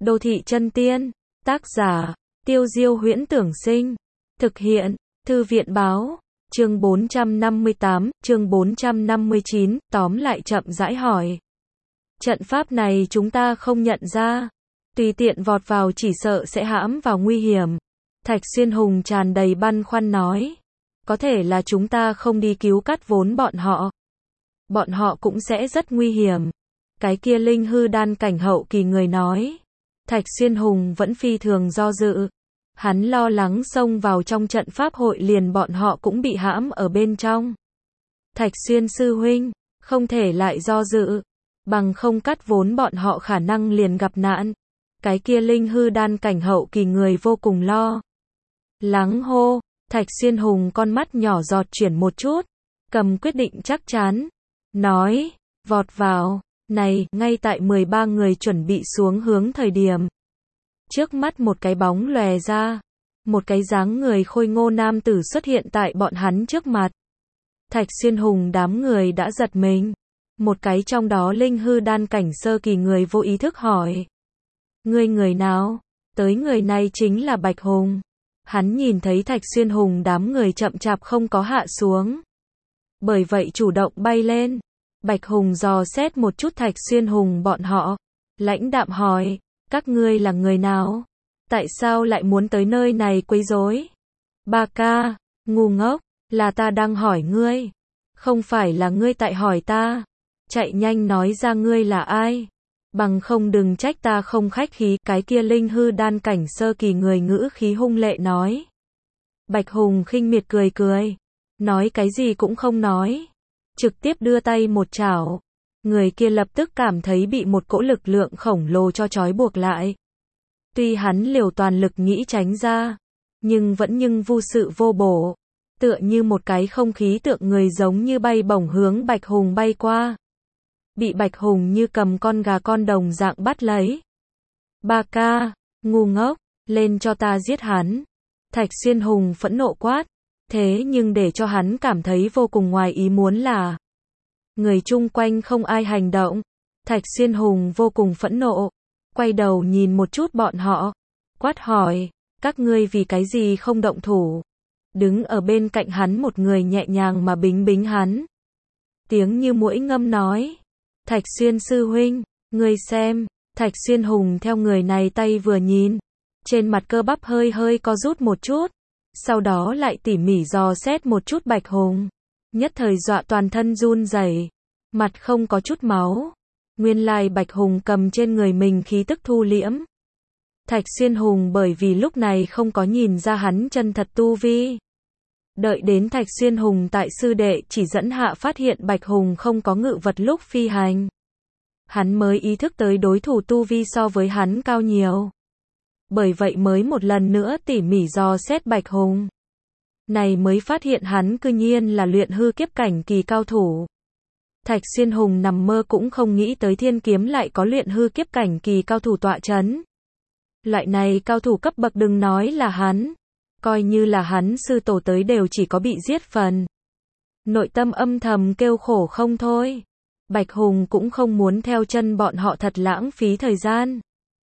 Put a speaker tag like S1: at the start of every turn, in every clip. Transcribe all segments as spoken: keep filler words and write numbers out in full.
S1: Đô thị chân tiên. Tác giả, Tiêu Diêu Huyễn Tưởng Sinh. Thực hiện, Thư viện Báo. Chương bốn trăm năm mươi tám, chương bốn trăm năm mươi chín, tóm lại chậm rãi hỏi. Trận pháp này chúng ta không nhận ra. Tùy tiện vọt vào chỉ sợ sẽ hãm vào nguy hiểm. Thạch Xuyên Hùng tràn đầy băn khoăn nói. Có thể là chúng ta không đi cứu cắt vốn bọn họ. Bọn họ cũng sẽ rất nguy hiểm. Cái kia linh hư đan cảnh hậu kỳ người nói. Thạch Xuyên Hùng vẫn phi thường do dự. Hắn lo lắng xông vào trong trận pháp hội liền bọn họ cũng bị hãm ở bên trong. Thạch Xuyên sư huynh, không thể lại do dự. Bằng không cắt vốn bọn họ khả năng liền gặp nạn. Cái kia linh hư đan cảnh hậu kỳ người vô cùng lo lắng hô. Thạch Xuyên Hùng con mắt nhỏ giọt chuyển một chút. Cầm quyết định chắc chắn. Nói, vọt vào. Này, ngay tại mười ba người chuẩn bị xuống hướng thời điểm. Trước mắt một cái bóng lòe ra. Một cái dáng người khôi ngô nam tử xuất hiện tại bọn hắn trước mặt. Thạch Xuyên Hùng đám người đã giật mình. Một cái trong đó linh hư đan cảnh sơ kỳ người vô ý thức hỏi. Ngươi người nào? Tới người này chính là Bạch Hùng. Hắn nhìn thấy Thạch Xuyên Hùng đám người chậm chạp không có hạ xuống. Bởi vậy chủ động bay lên. Bạch Hùng dò xét một chút Thạch Xuyên Hùng bọn họ. Lãnh đạm hỏi, các ngươi là người nào? Tại sao lại muốn tới nơi này quấy rối? Ba ca, ngu ngốc, là ta đang hỏi ngươi. Không phải là ngươi tại hỏi ta. Chạy nhanh nói ra ngươi là ai. Bằng không đừng trách ta không khách khí. Cái kia linh hư đan cảnh sơ kỳ người ngữ khí hung lệ nói. Bạch Hùng khinh miệt cười cười. Nói cái gì cũng không nói. Trực tiếp đưa tay một chảo. Người kia lập tức cảm thấy bị một cỗ lực lượng khổng lồ cho trói buộc lại. Tuy hắn liều toàn lực nghĩ tránh ra. Nhưng vẫn nhưng vô sự vô bổ. Tựa như một cái không khí tượng người giống như bay bổng hướng Bạch Hùng bay qua. Bị Bạch Hùng như cầm con gà con đồng dạng bắt lấy. Ba ca, ngu ngốc, lên cho ta giết hắn. Thạch Xuyên Hùng phẫn nộ quát. Thế nhưng để cho hắn cảm thấy vô cùng ngoài ý muốn là người chung quanh không ai hành động. Thạch Xuyên Hùng vô cùng phẫn nộ. Quay đầu nhìn một chút bọn họ. Quát hỏi, các ngươi vì cái gì không động thủ? Đứng ở bên cạnh hắn một người nhẹ nhàng mà bính bính hắn. Tiếng như muỗi ngâm nói. Thạch Xuyên sư huynh, ngươi xem. Thạch Xuyên Hùng theo người này tay vừa nhìn. Trên mặt cơ bắp hơi hơi co rút một chút. Sau đó lại tỉ mỉ dò xét một chút Bạch Hùng. Nhất thời dọa toàn thân run rẩy. Mặt không có chút máu. Nguyên lai Bạch Hùng cầm trên người mình khí tức thu liễm. Thạch Xuyên Hùng bởi vì lúc này không có nhìn ra hắn chân thật tu vi. Đợi đến Thạch Xuyên Hùng tại sư đệ chỉ dẫn hạ phát hiện Bạch Hùng không có ngự vật lúc phi hành. Hắn mới ý thức tới đối thủ tu vi so với hắn cao nhiều. Bởi vậy mới một lần nữa tỉ mỉ dò xét Bạch Hùng. Này mới phát hiện hắn cư nhiên là luyện hư kiếp cảnh kỳ cao thủ. Thạch Xuyên Hùng nằm mơ cũng không nghĩ tới thiên kiếm lại có luyện hư kiếp cảnh kỳ cao thủ tọa chấn. Loại này cao thủ cấp bậc đừng nói là hắn. Coi như là hắn sư tổ tới đều chỉ có bị giết phần. Nội tâm âm thầm kêu khổ không thôi. Bạch Hùng cũng không muốn theo chân bọn họ thật lãng phí thời gian.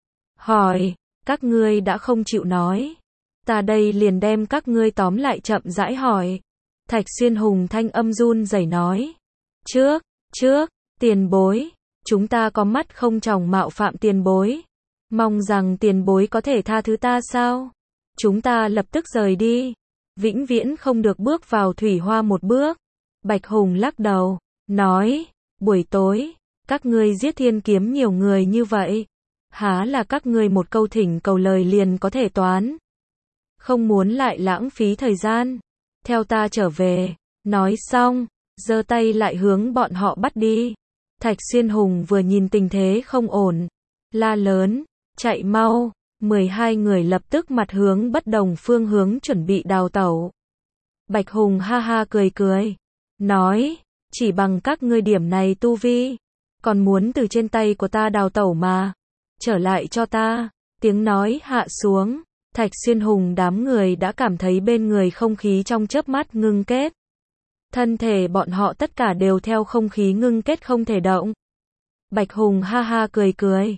S1: Hỏi, các ngươi đã không chịu nói. Ta đây liền đem các ngươi tóm lại chậm rãi hỏi. Thạch Xuyên Hùng thanh âm run rẩy nói. Trước, trước, tiền bối. Chúng ta có mắt không tròng mạo phạm tiền bối. Mong rằng tiền bối có thể tha thứ ta sao? Chúng ta lập tức rời đi. Vĩnh viễn không được bước vào thủy hoa một bước. Bạch Hùng lắc đầu. Nói, buổi tối, các ngươi giết thiên kiếm nhiều người như vậy. Há là các ngươi một câu thỉnh cầu lời liền có thể toán. Không muốn lại lãng phí thời gian. Theo ta trở về. Nói xong, giơ tay lại hướng bọn họ bắt đi. Thạch Xuyên Hùng vừa nhìn tình thế không ổn. La lớn, chạy mau. mười hai người lập tức mặt hướng bất đồng phương hướng chuẩn bị đào tẩu. Bạch Hùng ha ha cười cười. Nói, chỉ bằng các ngươi điểm này tu vi. Còn muốn từ trên tay của ta đào tẩu mà. Trở lại cho ta. Tiếng nói hạ xuống. Thạch Xuyên Hùng đám người đã cảm thấy bên người không khí trong chớp mắt ngưng kết. Thân thể bọn họ tất cả đều theo không khí ngưng kết không thể động. Bạch Hùng ha ha cười cười.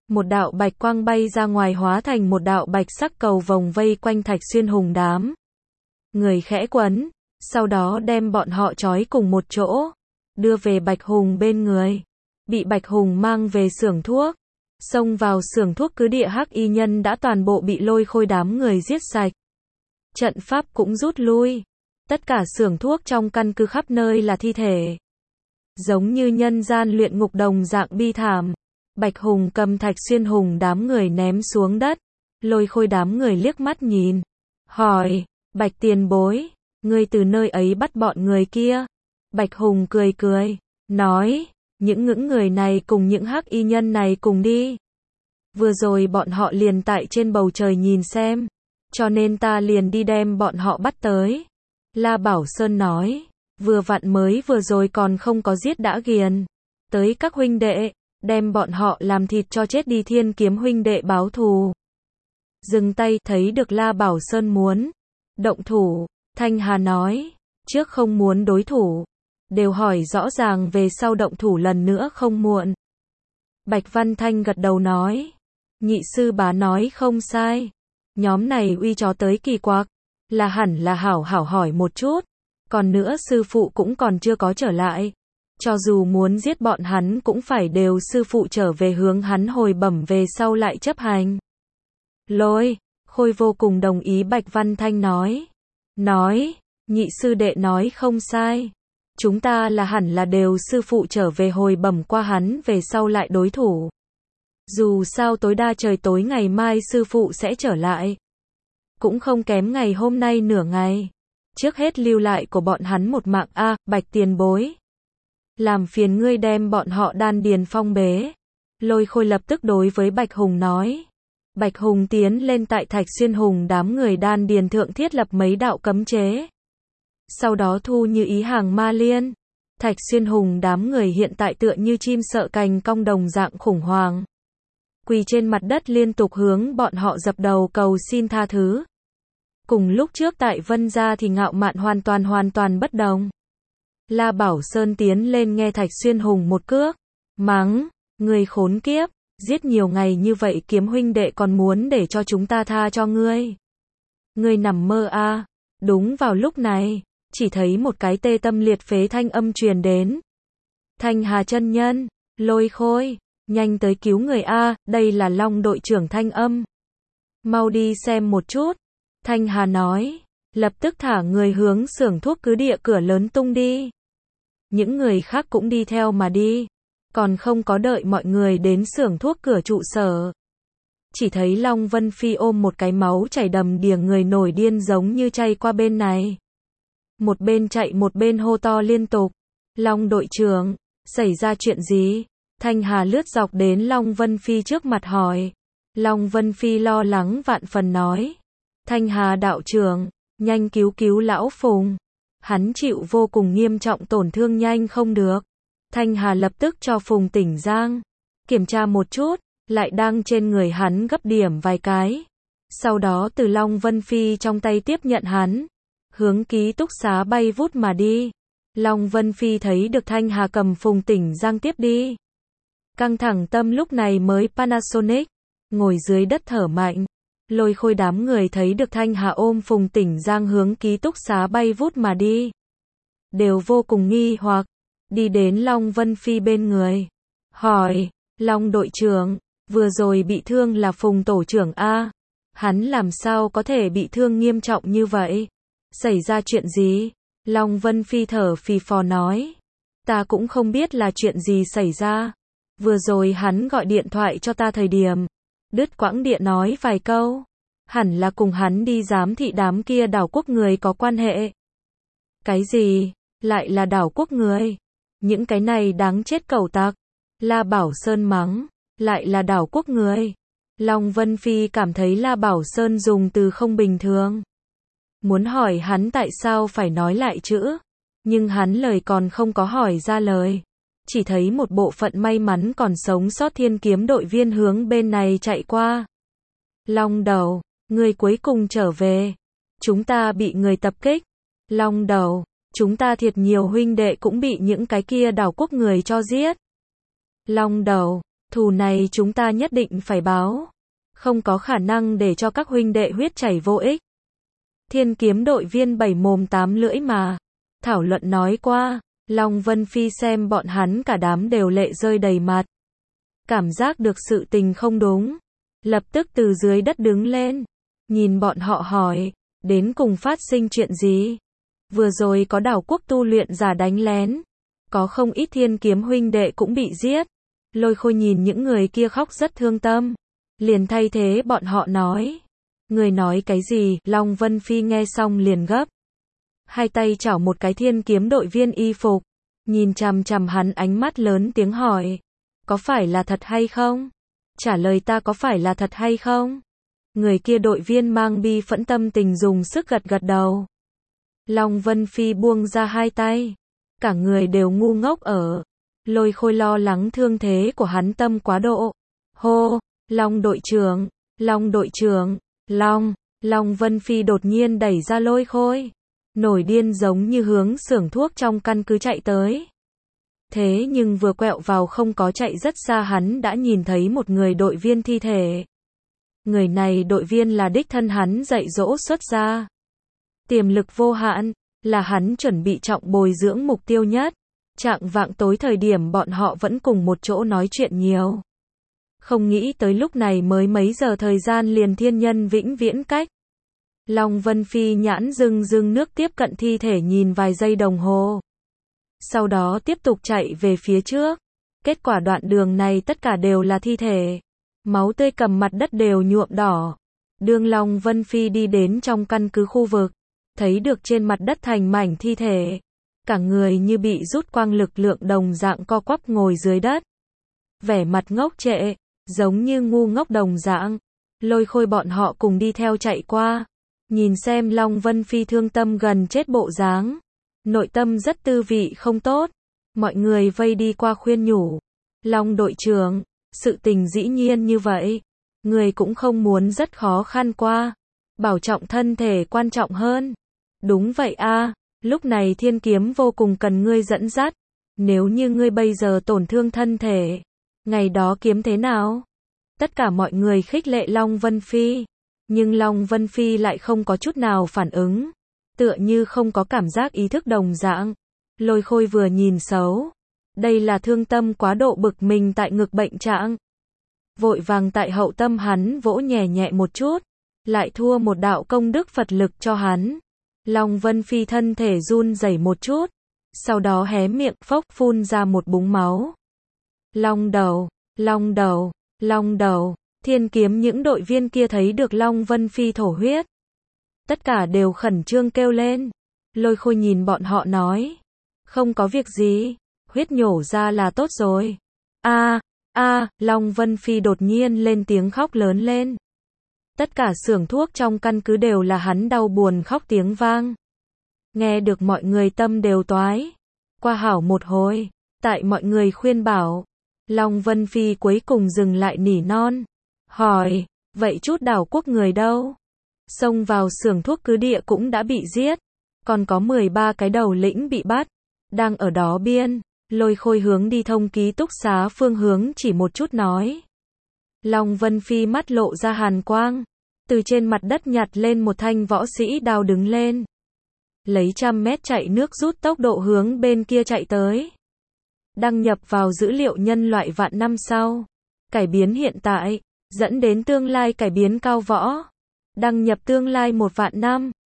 S1: Một đạo bạch quang bay ra ngoài hóa thành một đạo bạch sắc cầu vòng vây quanh Thạch Xuyên Hùng đám người khẽ quấn, sau đó đem bọn họ trói cùng một chỗ, đưa về Bạch Hùng bên người. Bị Bạch Hùng mang về xưởng thuốc, xông vào xưởng thuốc cứ địa hắc y nhân đã toàn bộ bị Lôi Khôi đám người giết sạch. Trận pháp cũng rút lui. Tất cả xưởng thuốc trong căn cứ khắp nơi là thi thể. Giống như nhân gian luyện ngục đồng dạng bi thảm. Bạch Hùng cầm Thạch Xuyên Hùng đám người ném xuống đất. Lôi Khôi đám người liếc mắt nhìn. Hỏi, Bạch tiền bối, ngươi từ nơi ấy bắt bọn người kia. Bạch Hùng cười cười, nói, những ngưỡng người này cùng những hắc y nhân này cùng đi. Vừa rồi bọn họ liền tại trên bầu trời nhìn xem, cho nên ta liền đi đem bọn họ bắt tới. La Bảo Sơn nói, vừa vặn mới vừa rồi còn không có giết đã ghiền. Tới các huynh đệ, đem bọn họ làm thịt cho chết đi, Thiên Kiếm huynh đệ báo thù. Dừng tay, thấy được La Bảo Sơn muốn động thủ, Thanh Hà nói, trước không muốn đối thủ, đều hỏi rõ ràng về sau động thủ lần nữa không muộn. Bạch Văn Thanh gật đầu nói, nhị sư bá nói không sai, nhóm này uy chó tới kỳ quặc, là hẳn là hảo hảo hỏi một chút, còn nữa sư phụ cũng còn chưa có trở lại, cho dù muốn giết bọn hắn cũng phải đều sư phụ trở về hướng hắn hồi bẩm về sau lại chấp hành. Lôi Khôi vô cùng đồng ý Bạch Văn Thanh nói, nói, nhị sư đệ nói không sai, chúng ta là hẳn là đều sư phụ trở về hồi bẩm qua hắn về sau lại đối thủ. Dù sao tối đa trời tối ngày mai sư phụ sẽ trở lại, cũng không kém ngày hôm nay nửa ngày. Trước hết lưu lại của bọn hắn một mạng a, à, Bạch tiền bối. Làm phiền ngươi đem bọn họ đan điền phong bế. Lôi Khôi lập tức đối với Bạch Hùng nói. Bạch Hùng tiến lên tại Thạch Xuyên Hùng đám người đan điền thượng thiết lập mấy đạo cấm chế. Sau đó thu như ý hàng ma liên. Thạch Xuyên Hùng đám người hiện tại tựa như chim sợ cành cong đồng dạng khủng hoảng. Quỳ trên mặt đất liên tục hướng bọn họ dập đầu cầu xin tha thứ. Cùng lúc trước tại Vân Gia thì ngạo mạn hoàn toàn hoàn toàn bất đồng. La Bảo Sơn tiến lên nghe Thạch Xuyên Hùng một cước, mắng, người khốn kiếp, giết nhiều ngày như vậy Kiếm huynh đệ còn muốn để cho chúng ta tha cho ngươi. Ngươi nằm mơ a. À. Đúng vào lúc này, chỉ thấy một cái tê tâm liệt phế thanh âm truyền đến. Thanh Hà chân nhân, Lôi Khôi, nhanh tới cứu người a, à, đây là Long đội trưởng thanh âm. Mau đi xem một chút. Thanh Hà nói, lập tức thả người hướng xưởng thuốc cứ địa cửa lớn tung đi. Những người khác cũng đi theo mà đi, còn không có đợi mọi người đến xưởng thuốc cửa trụ sở. Chỉ thấy Long Vân Phi ôm một cái máu chảy đầm đìa người nổi điên giống như chay qua bên này. Một bên chạy một bên hô to liên tục, Long đội trưởng, xảy ra chuyện gì? Thanh Hà lướt dọc đến Long Vân Phi trước mặt hỏi. Long Vân Phi lo lắng vạn phần nói. Thanh Hà đạo trưởng, nhanh cứu cứu lão Phùng. Hắn chịu vô cùng nghiêm trọng tổn thương nhanh không được. Thanh Hà lập tức cho Phùng tỉnh giang. Kiểm tra một chút, lại đang trên người hắn gấp điểm vài cái. Sau đó từ Long Vân Phi trong tay tiếp nhận hắn. Hướng ký túc xá bay vút mà đi. Long Vân Phi thấy được Thanh Hà cầm Phùng tỉnh giang tiếp đi. Căng thẳng tâm lúc này mới Panasonic. Ngồi dưới đất thở mạnh. Lôi Khôi đám người thấy được Thanh Hà ôm Phùng tỉnh giang hướng ký túc xá bay vút mà đi. Đều vô cùng nghi hoặc. Đi đến Long Vân Phi bên người. Hỏi, Long đội trưởng, vừa rồi bị thương là Phùng tổ trưởng A. Hắn làm sao có thể bị thương nghiêm trọng như vậy? Xảy ra chuyện gì? Long Vân Phi thở phì phò nói. Ta cũng không biết là chuyện gì xảy ra. Vừa rồi hắn gọi điện thoại cho ta thời điểm. Đứt quãng điện nói vài câu. Hẳn là cùng hắn đi giám thị đám kia đảo quốc người có quan hệ. Cái gì? Lại là đảo quốc người? Những cái này đáng chết cẩu tặc. La Bảo Sơn mắng. Lại là đảo quốc người. Long Vân Phi cảm thấy La Bảo Sơn dùng từ không bình thường. Muốn hỏi hắn tại sao phải nói lại chữ. Nhưng hắn lời còn không có hỏi ra lời. Chỉ thấy một bộ phận may mắn còn sống sót Thiên Kiếm đội viên hướng bên này chạy qua. Long đầu, người cuối cùng trở về. Chúng ta bị người tập kích. Long đầu, chúng ta thiệt nhiều huynh đệ cũng bị những cái kia đảo quốc người cho giết. Long đầu, Thù này chúng ta nhất định phải báo. Không có khả năng để cho các huynh đệ huyết chảy vô ích. Thiên kiếm đội viên bảy mồm tám lưỡi mà. Thảo luận nói qua, Long Vân Phi xem bọn hắn cả đám đều lệ rơi đầy mặt. Cảm giác được sự tình không đúng. Lập tức từ dưới đất đứng lên. Nhìn bọn họ hỏi, đến cùng phát sinh chuyện gì? Vừa rồi có đảo quốc tu luyện giả đánh lén. Có không ít thiên kiếm huynh đệ cũng bị giết. Lôi Khôi nhìn những người kia khóc rất thương tâm. Liền thay thế bọn họ nói. Người nói cái gì? Long Vân Phi nghe xong liền gấp. Hai tay chảo một cái thiên kiếm đội viên y phục. Nhìn chằm chằm hắn ánh mắt lớn tiếng hỏi. Có phải là thật hay không? Trả lời ta có phải là thật hay không? Người kia đội viên mang bi phẫn tâm tình dùng sức gật gật đầu. Long Vân Phi buông ra hai tay. Cả người đều ngu ngốc ở. Lôi Khôi lo lắng thương thế của hắn tâm quá độ. Hô, Long đội trưởng, Long đội trưởng, Long, Long Vân Phi đột nhiên đẩy ra Lôi Khôi. Nổi điên giống như hướng xưởng thuốc trong căn cứ chạy tới. Thế nhưng vừa quẹo vào không có chạy rất xa hắn đã nhìn thấy một người đội viên thi thể. Người này đội viên là đích thân hắn dạy dỗ xuất ra. Tiềm lực vô hạn, là hắn chuẩn bị trọng bồi dưỡng mục tiêu nhất. Trạng vạng tối thời điểm bọn họ vẫn cùng một chỗ nói chuyện nhiều. Không nghĩ tới lúc này mới mấy giờ thời gian liền thiên nhân vĩnh viễn cách. Long Vân Phi nhãn rưng rưng nước tiếp cận thi thể nhìn vài giây đồng hồ. Sau đó tiếp tục chạy về phía trước. Kết quả đoạn đường này tất cả đều là thi thể. Máu tươi cầm mặt đất đều nhuộm đỏ. Đường Long Vân Phi đi đến trong căn cứ khu vực. Thấy được trên mặt đất thành mảnh thi thể. Cả người như bị rút quang lực lượng đồng dạng co quắp ngồi dưới đất. Vẻ mặt ngốc trệ, giống như ngu ngốc đồng dạng. Lôi Khôi bọn họ cùng đi theo chạy qua. Nhìn xem Long Vân Phi thương tâm gần chết bộ dáng. Nội tâm rất tư vị không tốt. Mọi người vây đi qua khuyên nhủ. Long đội trưởng, sự tình dĩ nhiên như vậy. Người cũng không muốn rất khó khăn qua. Bảo trọng thân thể quan trọng hơn. Đúng vậy a, lúc này thiên kiếm vô cùng cần ngươi dẫn dắt. Nếu như ngươi bây giờ tổn thương thân thể, ngày đó kiếm thế nào? Tất cả mọi người khích lệ Long Vân Phi. Nhưng Long Vân Phi lại không có chút nào phản ứng. Tựa như không có cảm giác ý thức đồng dạng. Lôi Khôi vừa nhìn xấu. Đây là thương tâm quá độ bực mình tại ngực bệnh trạng. Vội vàng tại hậu tâm hắn vỗ nhẹ nhẹ một chút. Lại thua một đạo công đức Phật lực cho hắn. Long Vân Phi thân thể run rẩy một chút. Sau đó hé miệng phốc phun ra một búng máu. Long đầu, long đầu, long đầu. Thiên kiếm những đội viên kia thấy được Long Vân Phi thổ huyết. Tất cả đều khẩn trương kêu lên. Lôi Khôi nhìn bọn họ nói. Không có việc gì. Huyết nhổ ra là tốt rồi. A, a, Long Vân Phi đột nhiên lên tiếng khóc lớn lên. Tất cả xưởng thuốc trong căn cứ đều là hắn đau buồn khóc tiếng vang. Nghe được mọi người tâm đều toái. Qua hảo một hồi. Tại mọi người khuyên bảo. Long Vân Phi cuối cùng dừng lại nỉ non. Hỏi, vậy chút đảo quốc người đâu? Xông vào xưởng thuốc cứ địa cũng đã bị giết. Còn có mười ba cái đầu lĩnh bị bắt. Đang ở đó biên. Lôi Khôi hướng đi thông ký túc xá phương hướng chỉ một chút nói. Long Vân Phi mắt lộ ra hàn quang. Từ trên mặt đất nhặt lên một thanh võ sĩ đao đứng lên. Lấy trăm mét chạy nước rút tốc độ hướng bên kia chạy tới. Đăng nhập vào dữ liệu nhân loại vạn năm sau. Cải biến hiện tại. Dẫn đến tương lai cải biến cao võ. Đăng nhập tương lai một vạn năm.